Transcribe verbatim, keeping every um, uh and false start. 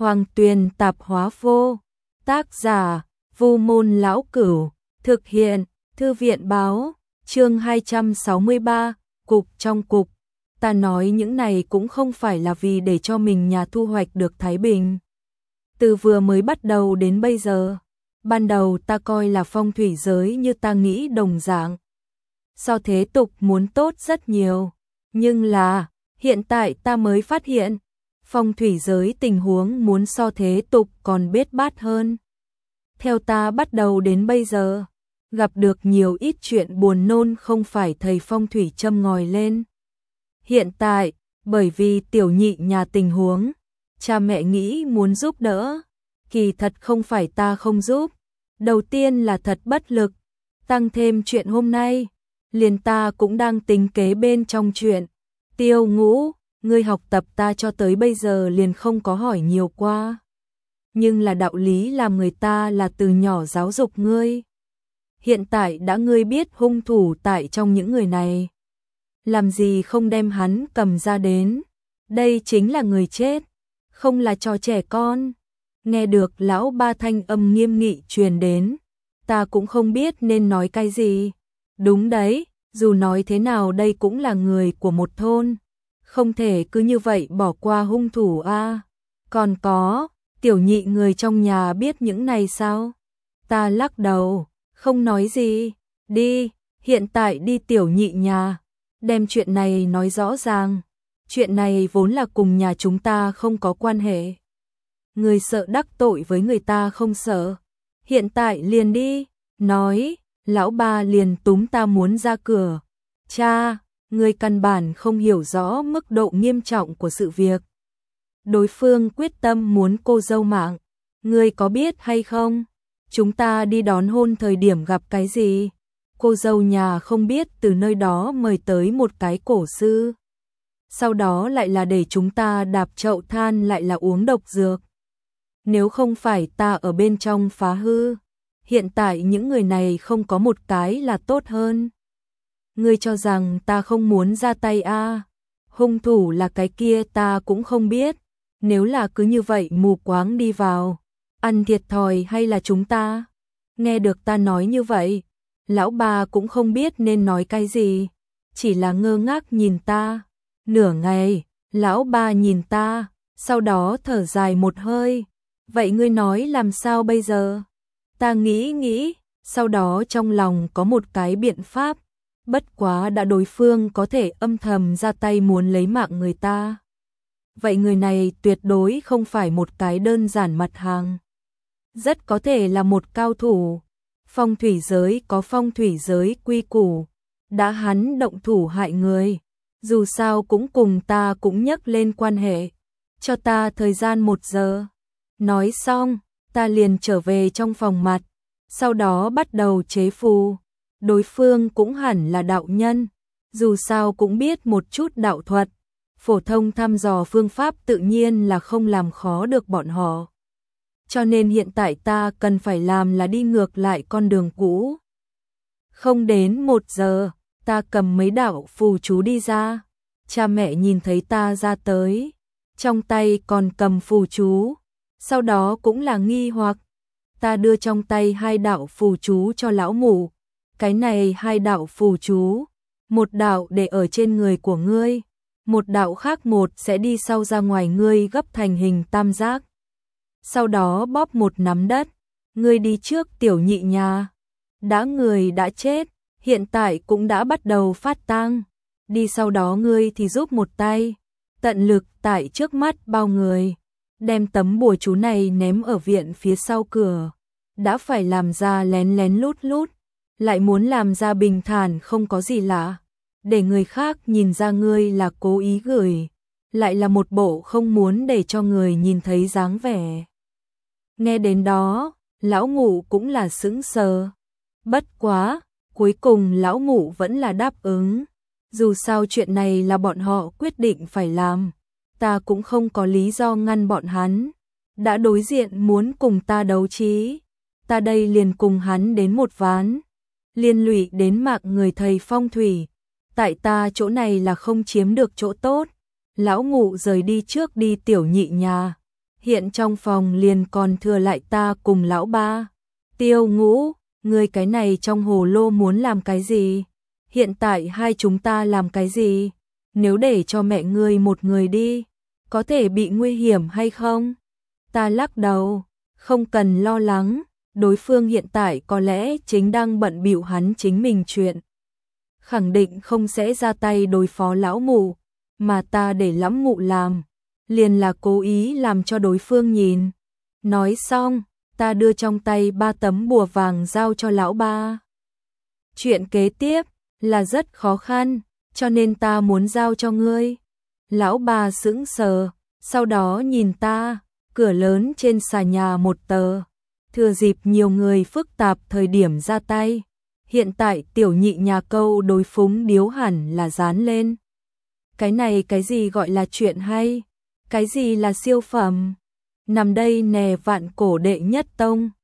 Hoàng Tuyền Tạp Hóa Vô, tác giả Vu Môn Lão Cửu, thực hiện Thư viện Báo, chương hai trăm sáu mươi ba, cục trong cục. Ta nói những này cũng không phải là vì để cho mình nhà thu hoạch được thái bình. Từ vừa mới bắt đầu đến bây giờ, ban đầu ta coi là phong thủy giới như ta nghĩ đồng dạng. So thế tục muốn tốt rất nhiều, nhưng là, hiện tại ta mới phát hiện, phong thủy giới tình huống muốn so thế tục còn bết bát hơn. Theo ta bắt đầu đến bây giờ, gặp được nhiều ít chuyện buồn nôn không phải thầy phong thủy châm ngòi lên. Hiện tại, bởi vì tiểu nhị nhà tình huống, cha mẹ nghĩ muốn giúp đỡ, kỳ thật không phải ta không giúp. Đầu tiên là thật bất lực, tăng thêm chuyện hôm nay, liền ta cũng đang tính kế bên trong chuyện. Tiêu Ngũ, ngươi học tập ta cho tới bây giờ liền không có hỏi nhiều qua. Nhưng là đạo lý làm người ta là từ nhỏ giáo dục ngươi. Hiện tại đã ngươi biết hung thủ tại trong những người này. Làm gì không đem hắn cầm ra đến. Đây chính là người chết, không là trò trẻ con. Nghe được lão ba thanh âm nghiêm nghị truyền đến, ta cũng không biết nên nói cái gì. Đúng đấy, dù nói thế nào đây cũng là người của một thôn, không thể cứ như vậy bỏ qua hung thủ a. À. Còn có, tiểu nhị người trong nhà biết những này sao? Ta lắc đầu, không nói gì. Đi, hiện tại đi tiểu nhị nhà, đem chuyện này nói rõ ràng. Chuyện này vốn là cùng nhà chúng ta không có quan hệ. Người sợ đắc tội với người ta không sợ. Hiện tại liền đi. Nói, lão ba liền túm ta muốn ra cửa. Cha, người căn bản không hiểu rõ mức độ nghiêm trọng của sự việc. Đối phương quyết tâm muốn cô dâu mạng. Người có biết hay không? Chúng ta đi đón hôn thời điểm gặp cái gì? Cô dâu nhà không biết từ nơi đó mời tới một cái cổ sư. Sau đó lại là để chúng ta đạp chậu than lại là uống độc dược. Nếu không phải ta ở bên trong phá hư, hiện tại những người này không có một cái là tốt hơn. Ngươi cho rằng ta không muốn ra tay a? À? Hung thủ là cái kia ta cũng không biết. Nếu là cứ như vậy mù quáng đi vào, ăn thiệt thòi hay là chúng ta? Nghe được ta nói như vậy, lão bà cũng không biết nên nói cái gì, chỉ là ngơ ngác nhìn ta. Nửa ngày, lão bà nhìn ta, sau đó thở dài một hơi. Vậy ngươi nói làm sao bây giờ? Ta nghĩ nghĩ, sau đó trong lòng có một cái biện pháp. Bất quá đã đối phương có thể âm thầm ra tay muốn lấy mạng người ta. Vậy người này tuyệt đối không phải một cái đơn giản mặt hàng. Rất có thể là một cao thủ. Phong thủy giới có phong thủy giới quy củ. Đã hắn động thủ hại người, dù sao cũng cùng ta cũng nhắc lên quan hệ. Cho ta thời gian một giờ. Nói xong, ta liền trở về trong phòng mặt, sau đó bắt đầu chế phù. Đối phương cũng hẳn là đạo nhân, dù sao cũng biết một chút đạo thuật. Phổ thông thăm dò phương pháp tự nhiên là không làm khó được bọn họ. Cho nên hiện tại ta cần phải làm là đi ngược lại con đường cũ. Không đến một giờ, ta cầm mấy đạo phù chú đi ra. Cha mẹ nhìn thấy ta ra tới, trong tay còn cầm phù chú. Sau đó cũng là nghi hoặc, ta đưa trong tay hai đạo phù chú cho lão mụ. Cái này hai đạo phù chú, một đạo để ở trên người của ngươi, một đạo khác một sẽ đi sau ra ngoài ngươi gấp thành hình tam giác. Sau đó bóp một nắm đất, ngươi đi trước tiểu nhị nhà. Đã người đã chết, hiện tại cũng đã bắt đầu phát tang. Đi sau đó ngươi thì giúp một tay, tận lực tại trước mắt bao người. Đem tấm bùa chú này ném ở viện phía sau cửa. Đã phải làm ra lén lén lút lút, lại muốn làm ra bình thản không có gì lạ. Để người khác nhìn ra ngươi là cố ý gửi, lại là một bộ không muốn để cho người nhìn thấy dáng vẻ. Nghe đến đó, lão ngụ cũng là sững sờ. Bất quá, cuối cùng lão ngụ vẫn là đáp ứng. Dù sao chuyện này là bọn họ quyết định phải làm. Ta cũng không có lý do ngăn bọn hắn. Đã đối diện muốn cùng ta đấu trí, ta đây liền cùng hắn đến một ván. Liên lụy đến mạng người thầy phong thủy, tại ta chỗ này là không chiếm được chỗ tốt. Lão ngụ rời đi trước đi tiểu nhị nhà. hiện trong phòng liền còn thừa lại ta cùng lão ba. Tiêu Ngũ, ngươi cái này trong hồ lô muốn làm cái gì? Hiện tại hai chúng ta làm cái gì? Nếu để cho mẹ ngươi một người đi, có thể bị nguy hiểm hay không? Ta lắc đầu, không cần lo lắng, đối phương hiện tại có lẽ chính đang bận bịu hắn chính mình chuyện. Khẳng định không sẽ ra tay đối phó lão mụ, mà ta để lắm mụ làm, liền là cố ý làm cho đối phương nhìn. Nói xong, ta đưa trong tay ba tấm bùa vàng giao cho lão ba. Chuyện kế tiếp là rất khó khăn, cho nên ta muốn giao cho ngươi. Lão ba sững sờ, sau đó nhìn ta, cửa lớn trên xà nhà một tờ. Thừa dịp nhiều người phức tạp thời điểm ra tay. Hiện tại tiểu nhị nhà câu đối phúng điếu hẳn là dán lên. Cái này cái gì gọi là chuyện hay? Cái gì là siêu phẩm? Nằm đây nè vạn cổ đệ nhất tông.